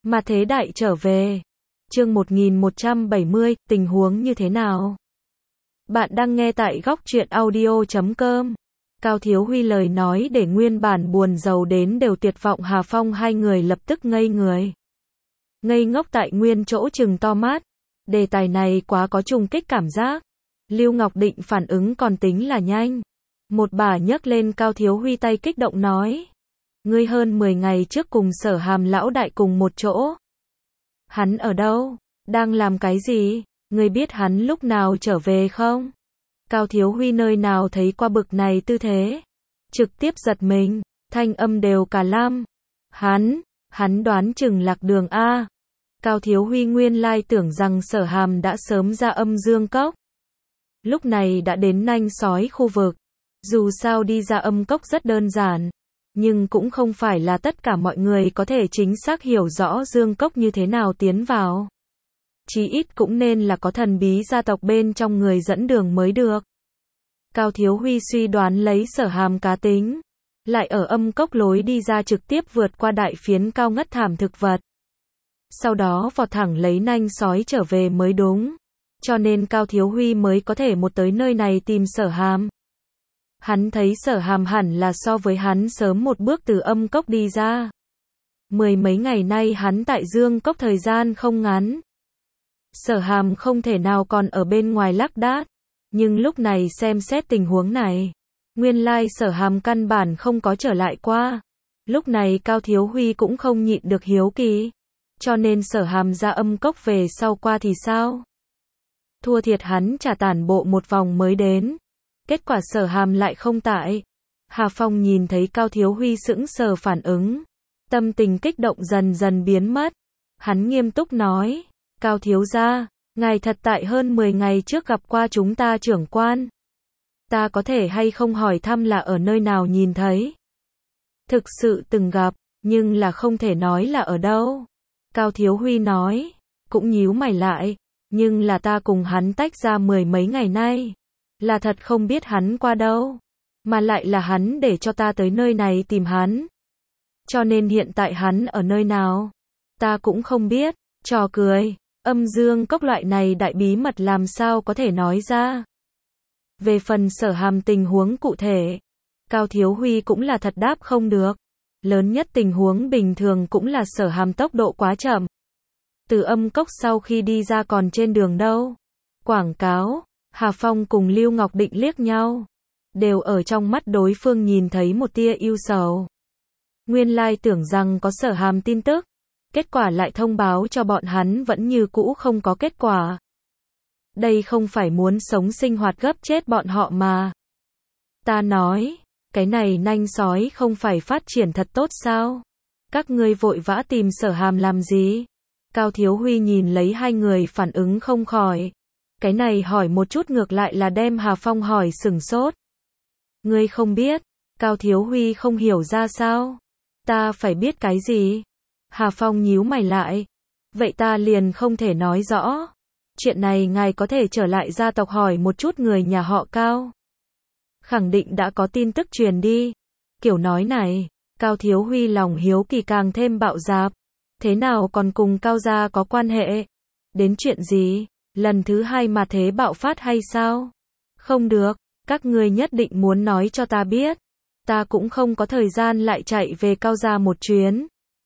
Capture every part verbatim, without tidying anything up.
Mà thế đại trở về. Chương một nghìn một trăm bảy mươi, tình huống như thế nào? Bạn đang nghe tại góc truyện audio chấm com. Cao Thiếu Huy lời nói để nguyên bản buồn rầu đến đều tuyệt vọng Hà Phong hai người lập tức ngây người. Ngây ngốc tại nguyên chỗ trừng to mắt. Đề tài này quá có trùng kích cảm giác. Lưu Ngọc Định phản ứng còn tính là nhanh. Một bà nhấc lên Cao Thiếu Huy tay kích động nói. Ngươi hơn mười ngày trước cùng Sở Hàm lão đại cùng một chỗ. Hắn ở đâu? Đang làm cái gì? Ngươi biết hắn lúc nào trở về không? Cao Thiếu Huy nơi nào thấy qua bực này tư thế. Trực tiếp giật mình, thanh âm đều cả lam. Hắn, hắn đoán chừng lạc đường A. Cao Thiếu Huy nguyên lai tưởng rằng Sở Hàm đã sớm ra âm dương cốc. Lúc này đã đến nanh sói khu vực. Dù sao đi ra âm cốc rất đơn giản. Nhưng cũng không phải là tất cả mọi người có thể chính xác hiểu rõ dương cốc như thế nào tiến vào. Chí ít cũng nên là có thần bí gia tộc bên trong người dẫn đường mới được. Cao Thiếu Huy suy đoán lấy Sở Hàm cá tính. Lại ở âm cốc lối đi ra trực tiếp vượt qua đại phiến cao ngất thảm thực vật. Sau đó vọt thẳng lấy nanh sói trở về mới đúng. Cho nên Cao Thiếu Huy mới có thể một tới nơi này tìm Sở Hàm. Hắn thấy Sở Hàm hẳn là so với hắn sớm một bước từ âm cốc đi ra. Mười mấy ngày nay hắn tại dương cốc thời gian không ngắn. Sở Hàm không thể nào còn ở bên ngoài lác đác. Nhưng lúc này xem xét tình huống này. Nguyên lai Sở Hàm căn bản không có trở lại qua. Lúc này Cao Thiếu Huy cũng không nhịn được hiếu kỳ. Cho nên Sở Hàm ra âm cốc về sau qua thì sao? Thua thiệt hắn trả tản bộ một vòng mới đến. Kết quả Sở Hàm lại không tại. Hà Phong nhìn thấy Cao Thiếu Huy sững sờ phản ứng. Tâm tình kích động dần dần biến mất. Hắn nghiêm túc nói. Cao thiếu gia, ngài thật tại hơn mười ngày trước gặp qua chúng ta trưởng quan. Ta có thể hay không hỏi thăm là ở nơi nào nhìn thấy? Thực sự từng gặp, nhưng là không thể nói là ở đâu. Cao Thiếu Huy nói. Cũng nhíu mày lại. Nhưng là ta cùng hắn tách ra mười mấy ngày nay. Là thật không biết hắn qua đâu. Mà lại là hắn để cho ta tới nơi này tìm hắn. Cho nên hiện tại hắn ở nơi nào? Ta cũng không biết. Trò cười. Âm dương cốc loại này đại bí mật làm sao có thể nói ra. Về phần Sở Hàm tình huống cụ thể. Cao Thiếu Huy cũng là thật đáp không được. Lớn nhất tình huống bình thường cũng là Sở Hàm tốc độ quá chậm. Từ âm cốc sau khi đi ra còn trên đường đâu. Quảng cáo. Hà Phong cùng Lưu Ngọc Định liếc nhau. Đều ở trong mắt đối phương nhìn thấy một tia ưu sầu. Nguyên lai tưởng rằng có Sở Hàm tin tức. Kết quả lại thông báo cho bọn hắn vẫn như cũ không có kết quả. Đây không phải muốn sống sinh hoạt gấp chết bọn họ mà. Ta nói, cái này nanh sói không phải phát triển thật tốt sao? Các ngươi vội vã tìm Sở Hàm làm gì? Cao Thiếu Huy nhìn lấy hai người phản ứng không khỏi. Cái này hỏi một chút ngược lại là đem Hà Phong hỏi sửng sốt. Ngươi không biết, Cao Thiếu Huy không hiểu ra sao? Ta phải biết cái gì? Hà Phong nhíu mày lại. Vậy ta liền không thể nói rõ. Chuyện này ngài có thể trở lại gia tộc hỏi một chút người nhà họ Cao. Khẳng định đã có tin tức truyền đi. Kiểu nói này, Cao Thiếu Huy lòng hiếu kỳ càng thêm bạo dạp. Thế nào còn cùng Cao gia có quan hệ? Đến chuyện gì? Lần thứ hai mà thế bạo phát hay sao? Không được, các ngươi nhất định muốn nói cho ta biết. Ta cũng không có thời gian lại chạy về Cao gia một chuyến.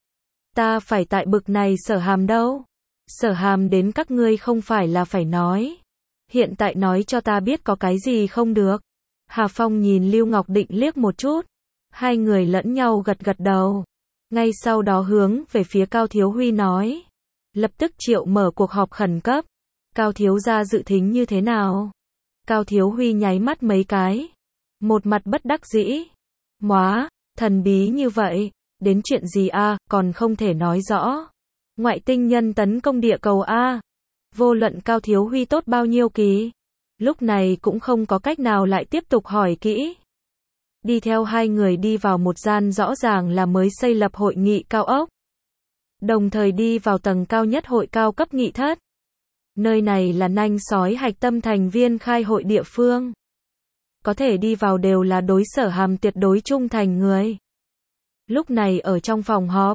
Ta phải tại bực này Sở Hàm đâu? Sở Hàm đến các ngươi không phải là phải nói. Hiện tại nói cho ta biết có cái gì không được. Hà Phong nhìn Lưu Ngọc Định liếc một chút. Hai người lẫn nhau gật gật đầu. Ngay sau đó hướng về phía Cao Thiếu Huy nói. Lập tức triệu mở cuộc họp khẩn cấp. Cao thiếu gia dự thính như thế nào? Cao Thiếu Huy nháy mắt mấy cái. Một mặt bất đắc dĩ. Móa, thần bí như vậy. Đến chuyện gì a, còn không thể nói rõ. Ngoại tinh nhân tấn công địa cầu a. Vô luận Cao Thiếu Huy tốt bao nhiêu kỳ. Lúc này cũng không có cách nào lại tiếp tục hỏi kỹ. Đi theo hai người đi vào một gian rõ ràng là mới xây lập hội nghị cao ốc. Đồng thời đi vào tầng cao nhất hội cao cấp nghị thất. Nơi này là nanh sói hạch tâm thành viên khai hội địa phương. Có thể đi vào đều là đối Sở Hàm tuyệt đối trung thành người. Lúc này ở trong phòng họp,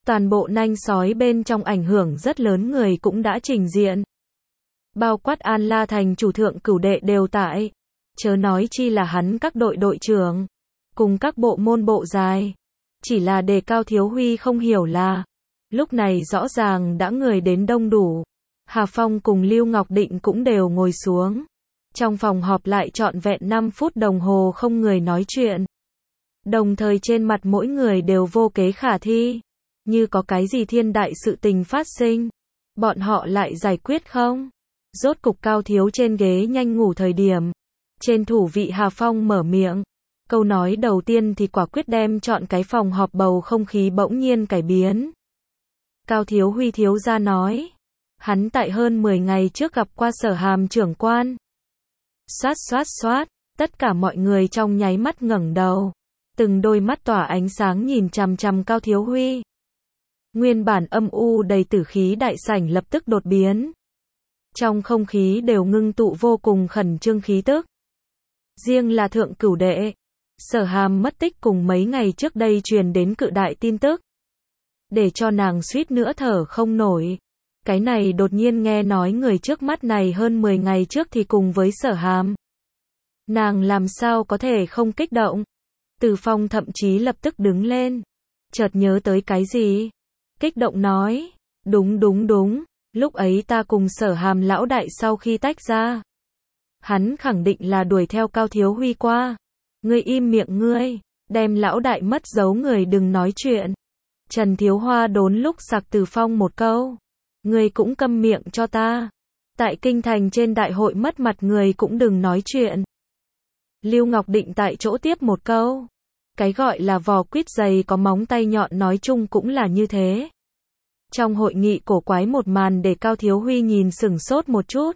Toàn bộ nanh sói bên trong ảnh hưởng rất lớn người cũng đã trình diện. Bao quát An La thành chủ thượng cửu đệ đều tại. Chớ nói chi là hắn các đội đội trưởng. Cùng các bộ môn bộ dài. Chỉ là Đề Cao Thiếu Huy không hiểu là. Lúc này rõ ràng đã người đến đông đủ. Hà Phong cùng Lưu Ngọc Định cũng đều ngồi xuống. Trong phòng họp lại trọn vẹn năm phút đồng hồ không người nói chuyện. Đồng thời trên mặt mỗi người đều vô kế khả thi. Như có cái gì thiên đại sự tình phát sinh. Bọn họ lại giải quyết không? Rốt cục Cao Thiếu trên ghế nhanh ngủ thời điểm. Trên thủ vị Hà Phong mở miệng. Câu nói đầu tiên thì quả quyết đem chọn cái phòng họp bầu không khí bỗng nhiên cải biến. Cao Thiếu Huy thiếu gia nói. Hắn tại hơn mười ngày trước gặp qua Sở Hàm trưởng quan. Xoát xoát xoát, tất cả mọi người trong nháy mắt ngẩng đầu. Từng đôi mắt tỏa ánh sáng nhìn chằm chằm Cao Thiếu Huy. Nguyên bản âm u đầy tử khí đại sảnh lập tức đột biến. Trong không khí đều ngưng tụ vô cùng khẩn trương khí tức. Riêng là thượng cửu đệ, Sở Hàm mất tích cùng mấy ngày trước đây truyền đến cự đại tin tức. Để cho nàng suýt nữa thở không nổi. Cái này đột nhiên nghe nói người trước mắt này hơn mười ngày trước thì cùng với Sở Hàm. Nàng làm sao có thể không kích động. Từ Phong thậm chí lập tức đứng lên. Chợt nhớ tới cái gì? Kích động nói. Đúng đúng đúng. Lúc ấy ta cùng Sở Hàm lão đại sau khi tách ra. Hắn khẳng định là đuổi theo Cao Thiếu Huy qua. Ngươi im miệng ngươi. Đem lão đại mất dấu người đừng nói chuyện. Trần Thiếu Hoa đốn lúc sặc Từ Phong một câu. Ngươi cũng câm miệng cho ta. Tại kinh thành trên đại hội mất mặt người cũng đừng nói chuyện. Lưu Ngọc Định tại chỗ tiếp một câu. Cái gọi là vò quýt dày có móng tay nhọn nói chung cũng là như thế. Trong hội nghị cổ quái một màn để Cao Thiếu Huy nhìn sửng sốt một chút.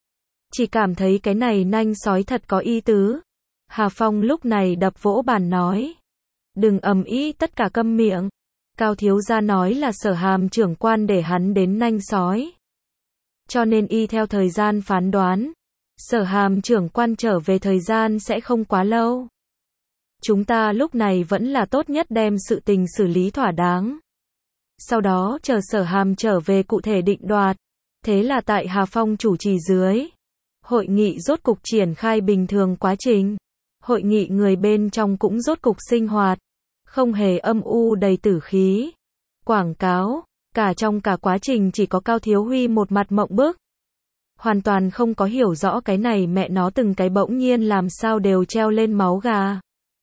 Chỉ cảm thấy cái này nanh sói thật có ý tứ. Hà Phong lúc này đập vỗ bàn nói. Đừng ầm ĩ, tất cả câm miệng. Cao thiếu gia nói là Sở Hàm trưởng quan để hắn đến nanh sói. Cho nên y theo thời gian phán đoán. Sở Hàm trưởng quan trở về thời gian sẽ không quá lâu. Chúng ta lúc này vẫn là tốt nhất đem sự tình xử lý thỏa đáng. Sau đó chờ Sở Hàm trở về cụ thể định đoạt. Thế là tại Hà Phong chủ trì dưới. Hội nghị rốt cục triển khai bình thường quá trình. Hội nghị người bên trong cũng rốt cục sinh hoạt. Không hề âm u đầy tử khí. Quảng cáo. Cả trong cả quá trình chỉ có Cao Thiếu Huy một mặt mộng bức. Hoàn toàn không có hiểu rõ cái này mẹ nó từng cái bỗng nhiên làm sao đều treo lên máu gà.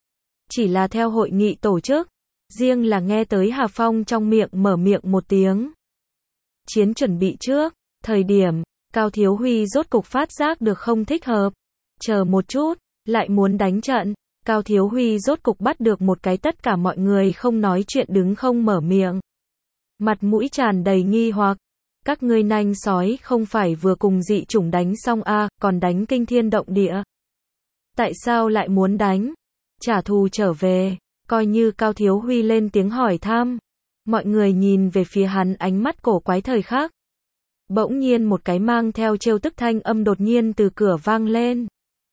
Chỉ là theo hội nghị tổ chức. Riêng là nghe tới Hà Phong trong miệng mở miệng một tiếng. Chiến chuẩn bị trước. Thời điểm, Cao Thiếu Huy rốt cục phát giác được không thích hợp. Chờ một chút, lại muốn đánh trận. Cao Thiếu Huy rốt cục bắt được một cái tất cả mọi người không nói chuyện đứng không mở miệng. Mặt mũi tràn đầy nghi hoặc. Các ngươi nanh sói không phải vừa cùng dị chủng đánh xong a à, còn đánh kinh thiên động địa. Tại sao lại muốn đánh? Trả thù trở về. Coi như Cao Thiếu Huy lên tiếng hỏi thăm. Mọi người nhìn về phía hắn ánh mắt cổ quái thời khắc. Bỗng nhiên một cái mang theo trêu tức thanh âm đột nhiên từ cửa vang lên.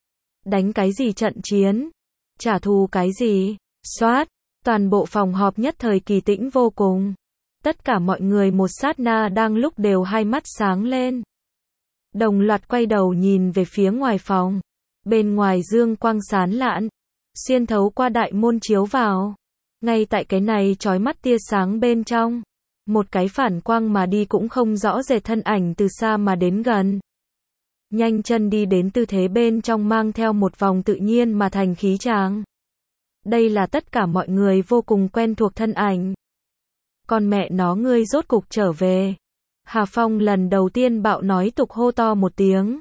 Đánh cái gì trận chiến? Trả thù cái gì? Xoát, toàn bộ phòng họp nhất thời kỳ tĩnh vô cùng. Tất cả mọi người một sát na đang lúc đều hai mắt sáng lên. Đồng loạt quay đầu nhìn về phía ngoài phòng. Bên ngoài dương quang sán lạn, xuyên thấu qua đại môn chiếu vào. Ngay tại cái này chói mắt tia sáng bên trong. Một cái phản quang mà đi cũng không rõ rệt thân ảnh từ xa mà đến gần. Nhanh chân đi đến tư thế bên trong mang theo một vòng tự nhiên mà thành khí tràng. Đây là tất cả mọi người vô cùng quen thuộc thân ảnh. Con mẹ nó ngươi rốt cục trở về. Hà Phong lần đầu tiên bạo nói tục hô to một tiếng.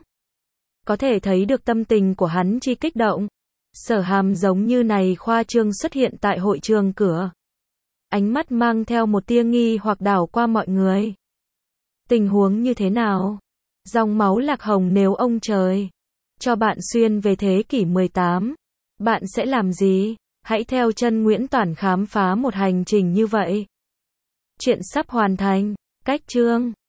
Có thể thấy được tâm tình của hắn chi kích động. Sở Hàm giống như này khoa trương xuất hiện tại hội trường cửa. Ánh mắt mang theo một tia nghi hoặc đảo qua mọi người. Tình huống như thế nào? Dòng máu lạc hồng nếu ông trời cho bạn xuyên về thế kỷ mười tám, bạn sẽ làm gì? Hãy theo chân Nguyễn Toản khám phá một hành trình như vậy. Chuyện sắp hoàn thành. Cách chương